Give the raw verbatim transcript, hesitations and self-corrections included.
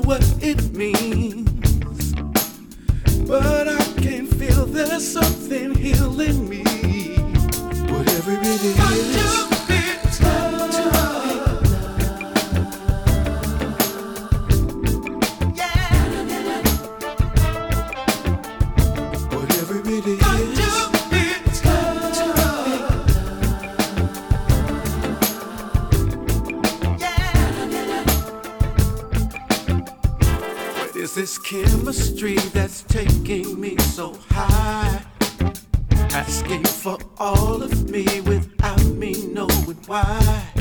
what it means, but I can feel there's something healing me. Whatever it is, it's got to be love. Yeah. Whatever it is, it's got to be love. Yeah. What is this chemistry that's taking me so high? Asking for all of me without me knowing why.